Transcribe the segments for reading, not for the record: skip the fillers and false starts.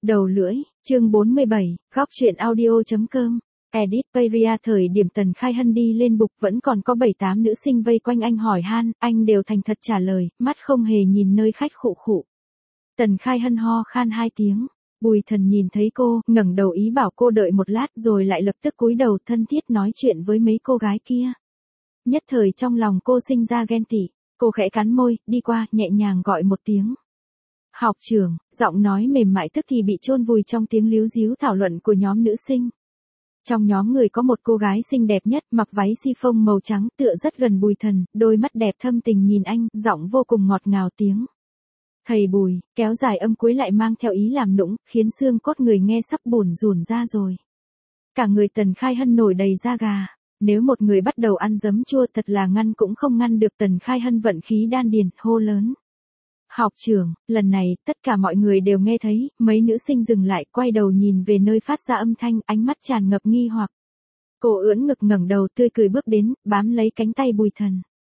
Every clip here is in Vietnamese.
Đầu lưỡi, chương 47, góc truyện audio.com. Edit Peria. Thời điểm Tần Khai Hân đi lên bục vẫn còn có 7-8 nữ sinh vây quanh anh hỏi han, anh đều thành thật trả lời, mắt không hề nhìn nơi khách khụ khụ. Tần Khai Hân ho khan 2 tiếng, Bùi Thần nhìn thấy cô, ngẩng đầu ý bảo cô đợi một lát rồi lại lập tức cúi đầu thân thiết nói chuyện với mấy cô gái kia. Nhất thời trong lòng cô sinh ra ghen tị, cô khẽ cắn môi, đi qua, nhẹ nhàng gọi một tiếng. Học trưởng, giọng nói mềm mại tức thì bị chôn vùi trong tiếng líu ríu thảo luận của nhóm nữ sinh. Trong nhóm người có một cô gái xinh đẹp nhất, mặc váy chiffon màu trắng, tựa rất gần Bùi Thần, đôi mắt đẹp thâm tình nhìn anh, giọng vô cùng ngọt ngào tiếng. Thầy Bùi, kéo dài âm cuối lại mang theo ý làm nũng, khiến xương cốt người nghe sắp bủn rủn ra rồi. Cả người Tần Khai Hân nổi đầy da gà. Nếu một người bắt đầu ăn giấm chua thật là ngăn cũng không ngăn được. Tần Khai Hân vận khí đan điền, hô lớn. Học trưởng, lần này, tất cả mọi người đều nghe thấy, mấy nữ sinh dừng lại, quay đầu nhìn về nơi phát ra âm thanh, ánh mắt tràn ngập nghi hoặc. Cô ưỡn ngực ngẩng đầu tươi cười bước đến, bám lấy cánh tay Bùi Thần.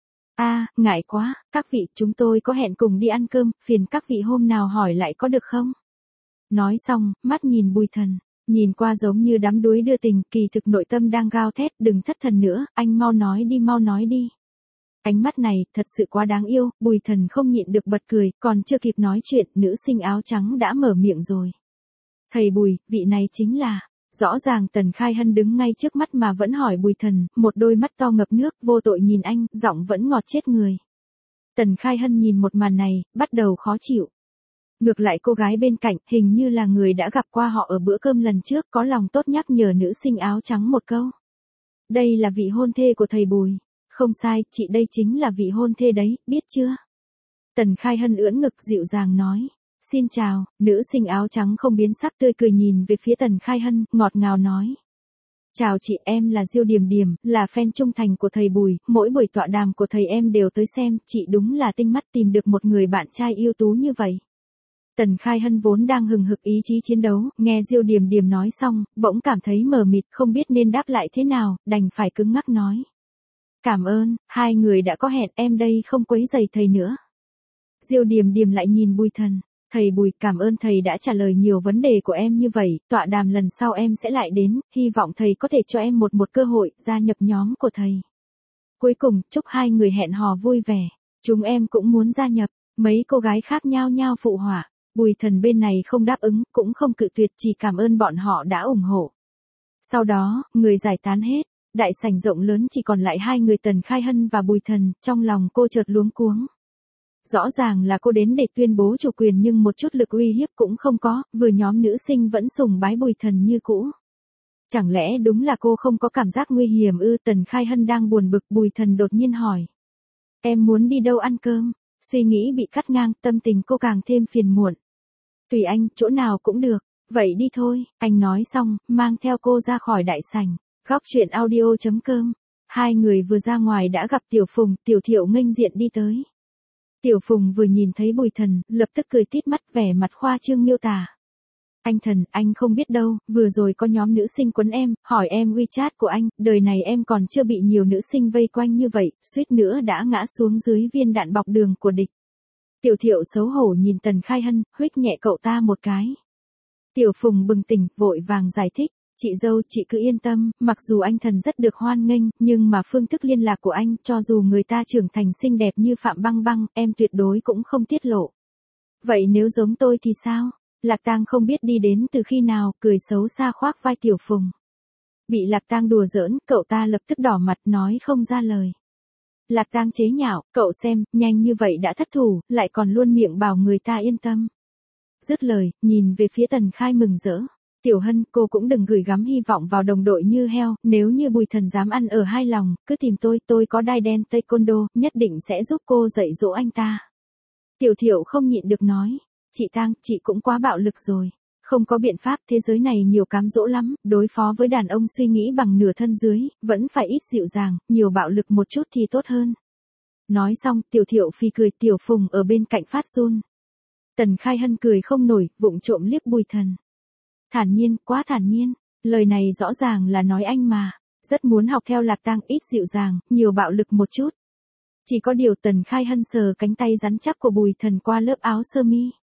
Ngại quá, các vị, chúng tôi có hẹn cùng đi ăn cơm, phiền các vị hôm nào hỏi lại có được không? Nói xong, mắt nhìn Bùi Thần. Nhìn qua giống như đắm đuối đưa tình, kỳ thực nội tâm đang gào thét, đừng thất thần nữa, anh mau nói đi. Ánh mắt này, thật sự quá đáng yêu, Bùi Thần không nhịn được bật cười, còn chưa kịp nói chuyện, nữ sinh áo trắng đã mở miệng rồi. Thầy Bùi, vị này chính là, rõ ràng Tần Khai Hân đứng ngay trước mắt mà vẫn hỏi Bùi Thần, một đôi mắt to ngập nước, vô tội nhìn anh, giọng vẫn ngọt chết người. Tần Khai Hân nhìn một màn này, bắt đầu khó chịu. Ngược lại cô gái bên cạnh, hình như là người đã gặp qua họ ở bữa cơm lần trước, có lòng tốt nhắc nhở nữ sinh áo trắng một câu. Đây là vị hôn thê của thầy Bùi. Không sai, chị đây chính là vị hôn thê đấy, biết chưa? Tần Khai Hân ưỡn ngực dịu dàng nói. Xin chào, nữ sinh áo trắng không biến sắc tươi cười nhìn về phía Tần Khai Hân, ngọt ngào nói. Chào chị, em là Diêu Điềm Điềm, là fan trung thành của thầy Bùi, mỗi buổi tọa đàm của thầy em đều tới xem, chị đúng là tinh mắt tìm được một người bạn trai ưu tú như vậy. Tần Khai Hân vốn đang hừng hực ý chí chiến đấu, nghe Diêu Điềm Điềm nói xong, bỗng cảm thấy mờ mịt, không biết nên đáp lại thế nào, đành phải cứng ngắc nói. Cảm ơn, hai người đã có hẹn, em đây không quấy rầy thầy nữa. Diêu Điềm Điềm lại nhìn Bùi Thần. Thầy Bùi, cảm ơn thầy đã trả lời nhiều vấn đề của em như vậy, tọa đàm lần sau em sẽ lại đến, hy vọng thầy có thể cho em một cơ hội gia nhập nhóm của thầy. Cuối cùng, chúc hai người hẹn hò vui vẻ. Chúng em cũng muốn gia nhập. Mấy cô gái khác nhao nhao phụ họa. Bùi Thần bên này không đáp ứng, cũng không cự tuyệt, chỉ cảm ơn bọn họ đã ủng hộ. Sau đó, người giải tán hết, đại sảnh rộng lớn chỉ còn lại hai người Tần Khai Hân và Bùi Thần, trong lòng cô chợt luống cuống. Rõ ràng là cô đến để tuyên bố chủ quyền nhưng một chút lực uy hiếp cũng không có, vừa nhóm nữ sinh vẫn sùng bái Bùi Thần như cũ. Chẳng lẽ đúng là cô không có cảm giác nguy hiểm ư? Tần Khai Hân đang buồn bực, Bùi Thần đột nhiên hỏi. Em muốn đi đâu ăn cơm? Suy nghĩ bị cắt ngang, tâm tình cô càng thêm phiền muộn. Tùy anh, chỗ nào cũng được, vậy đi thôi, anh nói xong, mang theo cô ra khỏi đại sảnh. Góc truyện audio.com. Hai người vừa ra ngoài đã gặp Tiểu Phùng, Tiểu Thiệu nghênh diện đi tới. Tiểu Phùng vừa nhìn thấy Bùi Thần, lập tức cười tít mắt, vẻ mặt khoa trương miêu tả. Anh Thần, anh không biết đâu, vừa rồi có nhóm nữ sinh quấn em, hỏi em WeChat của anh, đời này em còn chưa bị nhiều nữ sinh vây quanh như vậy, suýt nữa đã ngã xuống dưới viên đạn bọc đường của địch. Tiểu Thiệu xấu hổ nhìn Tần Khai Hân, huých nhẹ cậu ta một cái. Tiểu Phùng bừng tỉnh, vội vàng giải thích. Chị dâu, chị cứ yên tâm, mặc dù anh Thần rất được hoan nghênh, nhưng mà phương thức liên lạc của anh, cho dù người ta trưởng thành xinh đẹp như Phạm Băng Băng, em tuyệt đối cũng không tiết lộ. Vậy nếu giống tôi thì sao? Lạc Tang không biết đi đến từ khi nào, cười xấu xa khoác vai Tiểu Phùng. Bị Lạc Tang đùa giỡn, cậu ta lập tức đỏ mặt nói không ra lời. Lạc Tang chế nhạo, cậu xem, nhanh như vậy đã thất thủ, lại còn luôn miệng bảo người ta yên tâm. Dứt lời, nhìn về phía Tần Khai mừng rỡ. Tiểu Hân, cô cũng đừng gửi gắm hy vọng vào đồng đội như heo, nếu như Bùi Thần dám ăn ở hai lòng, cứ tìm tôi có đai đen taekwondo, nhất định sẽ giúp cô dạy dỗ anh ta. Tiểu Thiệu không nhịn được nói, chị Tang, chị cũng quá bạo lực rồi. Không có biện pháp, thế giới này nhiều cám dỗ lắm, đối phó với đàn ông suy nghĩ bằng nửa thân dưới, vẫn phải ít dịu dàng, nhiều bạo lực một chút thì tốt hơn. Nói xong, Tiểu Thiệu phì cười, Tiểu Phùng ở bên cạnh phát run. Tần Khai Hân cười không nổi, vụng trộm liếc Bùi Thần. Thản nhiên, quá thản nhiên, lời này rõ ràng là nói anh mà, rất muốn học theo Lạc Tang, ít dịu dàng, nhiều bạo lực một chút. Chỉ có điều Tần Khai Hân sờ cánh tay rắn chắc của Bùi Thần qua lớp áo sơ mi.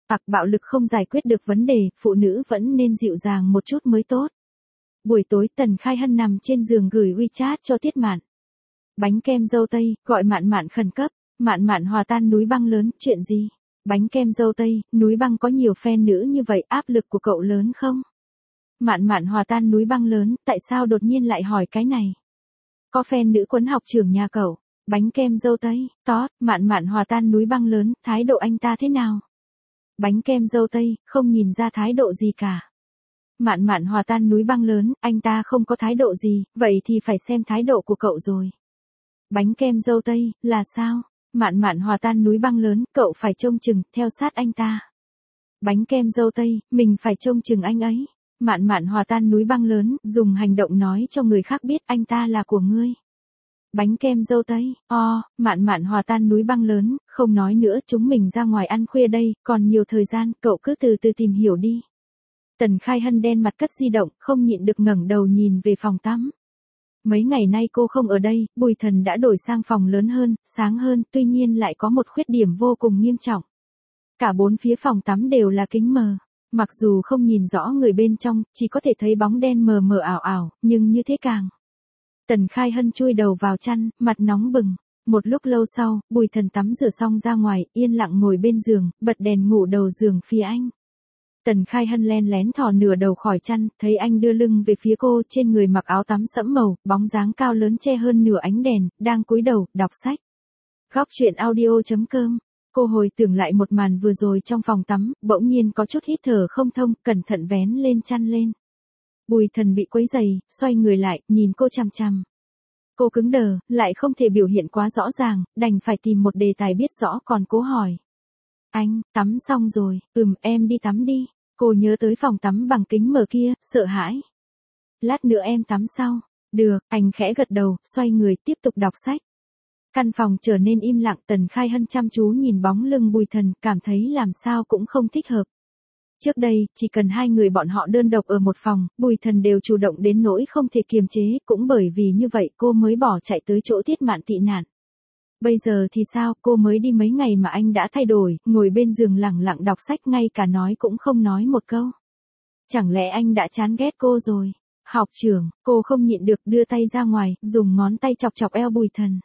Bạo lực không giải quyết được vấn đề, phụ nữ vẫn nên dịu dàng một chút mới tốt. Buổi tối Tần Khai Hân nằm trên giường gửi WeChat cho Tiết Mạn. Bánh kem dâu tây, gọi Mạn Mạn khẩn cấp. Mạn Mạn hòa tan núi băng lớn, chuyện gì? Bánh kem dâu tây, núi băng có nhiều fan nữ như vậy, áp lực của cậu lớn không? Mạn Mạn hòa tan núi băng lớn, tại sao đột nhiên lại hỏi cái này? Có fan nữ quấn học trưởng nhà cậu. Bánh kem dâu tây, Mạn Mạn hòa tan núi băng lớn, thái độ anh ta thế nào? Bánh kem dâu tây, không nhìn ra thái độ gì cả. Mạn Mạn hòa tan núi băng lớn, anh ta không có thái độ gì, vậy thì phải xem thái độ của cậu rồi. Bánh kem dâu tây, là sao? Mạn Mạn hòa tan núi băng lớn, cậu phải trông chừng, theo sát anh ta. Bánh kem dâu tây, mình phải trông chừng anh ấy. Mạn Mạn hòa tan núi băng lớn, dùng hành động nói cho người khác biết anh ta là của ngươi. Bánh kem dâu tây, Mạn Mạn hòa tan núi băng lớn, không nói nữa, chúng mình ra ngoài ăn khuya đây, còn nhiều thời gian, cậu cứ từ từ tìm hiểu đi. Tần Khai Hân đen mặt cất di động, không nhịn được ngẩng đầu nhìn về phòng tắm. Mấy ngày nay cô không ở đây, Bùi Thần đã đổi sang phòng lớn hơn, sáng hơn, tuy nhiên lại có một khuyết điểm vô cùng nghiêm trọng. Cả bốn phía phòng tắm đều là kính mờ. Mặc dù không nhìn rõ người bên trong, chỉ có thể thấy bóng đen mờ mờ ảo ảo, nhưng như thế càng. Tần Khai Hân chui đầu vào chăn, mặt nóng bừng. Một lúc lâu sau, Bùi Thần tắm rửa xong ra ngoài, yên lặng ngồi bên giường, bật đèn ngủ đầu giường phía anh. Tần Khai Hân len lén thò nửa đầu khỏi chăn, thấy anh đưa lưng về phía cô, trên người mặc áo tắm sẫm màu, bóng dáng cao lớn che hơn nửa ánh đèn, đang cúi đầu, đọc sách. Góc truyện audio.com. Cô hồi tưởng lại một màn vừa rồi trong phòng tắm, bỗng nhiên có chút hít thở không thông, cẩn thận vén lên chăn lên. Bùi Thần bị quấy rầy, xoay người lại, nhìn cô chằm chằm. Cô cứng đờ, lại không thể biểu hiện quá rõ ràng, đành phải tìm một đề tài biết rõ còn cố hỏi. Anh, tắm xong rồi, em đi tắm đi. Cô nhớ tới phòng tắm bằng kính mở kia, sợ hãi. Lát nữa em tắm sau. Được, anh khẽ gật đầu, xoay người tiếp tục đọc sách. Căn phòng trở nên im lặng, Tần Khai Hân chăm chú nhìn bóng lưng Bùi Thần, cảm thấy làm sao cũng không thích hợp. Trước đây, chỉ cần hai người bọn họ đơn độc ở một phòng, Bùi Thần đều chủ động đến nỗi không thể kiềm chế, cũng bởi vì như vậy cô mới bỏ chạy tới chỗ Tiết Mạn tị nạn. Bây giờ thì sao, cô mới đi mấy ngày mà anh đã thay đổi, ngồi bên giường lẳng lặng đọc sách, ngay cả nói cũng không nói một câu. Chẳng lẽ anh đã chán ghét cô rồi? Học trưởng, cô không nhịn được đưa tay ra ngoài, dùng ngón tay chọc chọc eo Bùi Thần.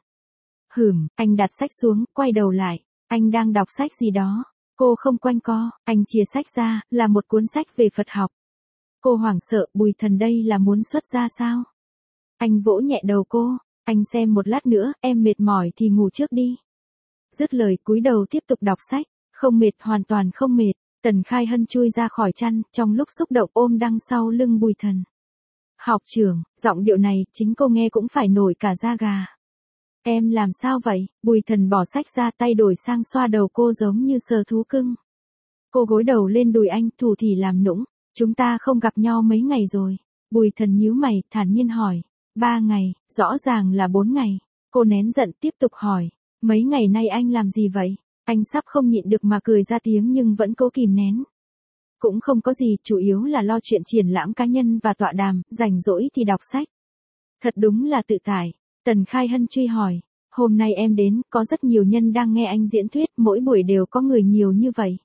Anh đặt sách xuống, quay đầu lại. Anh đang đọc sách gì đó. Cô không quanh co, anh chia sách ra, là một cuốn sách về Phật học. Cô hoảng sợ, Bùi Thần đây là muốn xuất gia sao? Anh vỗ nhẹ đầu cô, anh xem một lát nữa, em mệt mỏi thì ngủ trước đi. Dứt lời cúi đầu tiếp tục đọc sách, không mệt, hoàn toàn không mệt. Tần Khai Hân chui ra khỏi chăn, trong lúc xúc động ôm đằng sau lưng Bùi Thần. Học trưởng, giọng điệu này, chính cô nghe cũng phải nổi cả da gà. Em làm sao vậy? Bùi Thần bỏ sách ra, tay đổi sang xoa đầu cô giống như sờ thú cưng. Cô gối đầu lên đùi anh, thủ thỉ làm nũng. Chúng ta không gặp nhau mấy ngày rồi. Bùi Thần nhíu mày, thản nhiên hỏi. 3 ngày, rõ ràng là 4 ngày. Cô nén giận tiếp tục hỏi. Mấy ngày nay anh làm gì vậy? Anh sắp không nhịn được mà cười ra tiếng nhưng vẫn cố kìm nén. Cũng không có gì, chủ yếu là lo chuyện triển lãm cá nhân và tọa đàm, rảnh rỗi thì đọc sách. Thật đúng là tự tại. Tần Khai Hân truy hỏi. Hôm nay em đến, có rất nhiều nhân đang nghe anh diễn thuyết, mỗi buổi đều có người nhiều như vậy.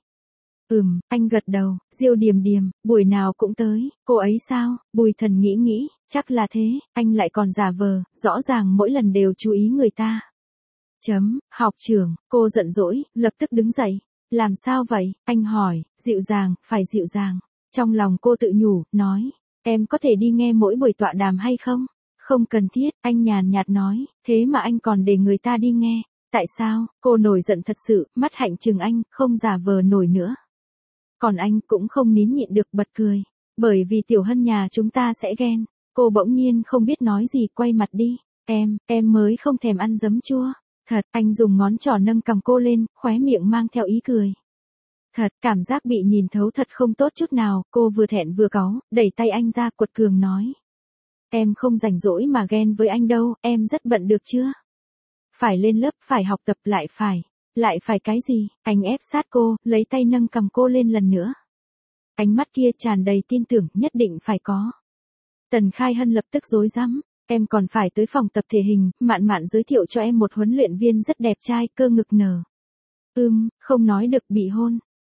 Anh gật đầu, Diêu Điềm Điềm, buổi nào cũng tới, cô ấy sao? Bùi Thần nghĩ, chắc là thế, anh lại còn giả vờ, rõ ràng mỗi lần đều chú ý người ta. Học trưởng, cô giận dỗi, lập tức đứng dậy. Làm sao vậy? Anh hỏi, dịu dàng, phải dịu dàng. Trong lòng cô tự nhủ, nói, em có thể đi nghe mỗi buổi tọa đàm hay không? Không cần thiết, anh nhàn nhạt nói, thế mà anh còn để người ta đi nghe. Tại sao? Cô nổi giận thật sự, mắt hạnh chừng anh, không giả vờ nổi nữa. Còn anh cũng không nín nhịn được bật cười. Bởi vì Tiểu Hân nhà chúng ta sẽ ghen. Cô bỗng nhiên không biết nói gì, quay mặt đi. Em mới không thèm ăn giấm chua. Thật, anh dùng ngón trỏ nâng cằm cô lên, khóe miệng mang theo ý cười. Thật, cảm giác bị nhìn thấu thật không tốt chút nào, cô vừa thẹn vừa cáu, đẩy tay anh ra, quật cường nói. Em không rảnh rỗi mà ghen với anh đâu, em rất bận được chưa? Phải lên lớp, phải học tập, lại phải cái gì? Anh ép sát cô, lấy tay nâng cằm cô lên lần nữa. Ánh mắt kia tràn đầy tin tưởng, nhất định phải có. Tần Khai Hân lập tức rối rắm. Em còn phải tới phòng tập thể hình, Mạn Mạn giới thiệu cho em một huấn luyện viên rất đẹp trai, cơ ngực nở. Không nói được, bị hôn.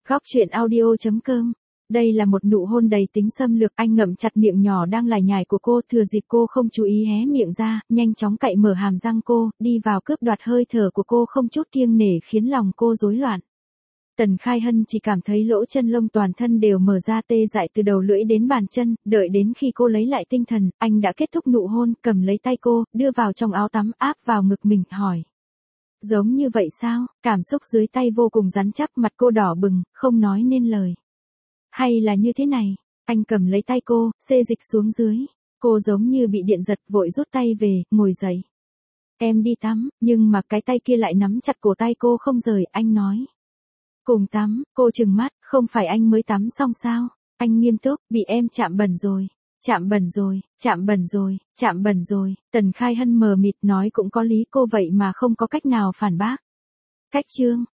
Góc chuyện audio.com. Đây là một nụ hôn đầy tính xâm lược, anh ngậm chặt miệng nhỏ đang lải nhải của cô, thừa dịp cô không chú ý hé miệng ra, nhanh chóng cạy mở hàm răng cô, đi vào cướp đoạt hơi thở của cô không chút kiêng nể khiến lòng cô rối loạn. Tần Khai Hân chỉ cảm thấy lỗ chân lông toàn thân đều mở ra tê dại từ đầu lưỡi đến bàn chân, đợi đến khi cô lấy lại tinh thần, anh đã kết thúc nụ hôn, cầm lấy tay cô, đưa vào trong áo tắm áp vào ngực mình, hỏi. Giống như vậy sao? Cảm xúc dưới tay vô cùng rắn chắc, mặt cô đỏ bừng, không nói nên lời. Hay là như thế này, anh cầm lấy tay cô, xê dịch xuống dưới. Cô giống như bị điện giật, vội rút tay về, ngồi dậy. Em đi tắm, nhưng mà cái tay kia lại nắm chặt cổ tay cô không rời, anh nói. Cùng tắm, cô trừng mắt, không phải anh mới tắm xong sao? Anh nghiêm túc, bị em chạm bẩn rồi. Chạm bẩn rồi, chạm bẩn rồi, chạm bẩn rồi. Tần Khai Hân mờ mịt nói cũng có lý, cô vậy mà không có cách nào phản bác. Cách chương.